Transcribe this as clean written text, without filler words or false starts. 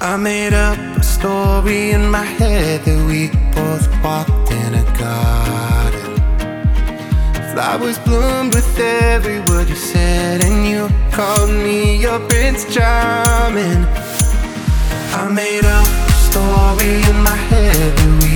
I made up a story in my head that we both walked in a garden. Flowers bloomed with every word you said, and you called me your Prince Charming. I made up a story in my head that we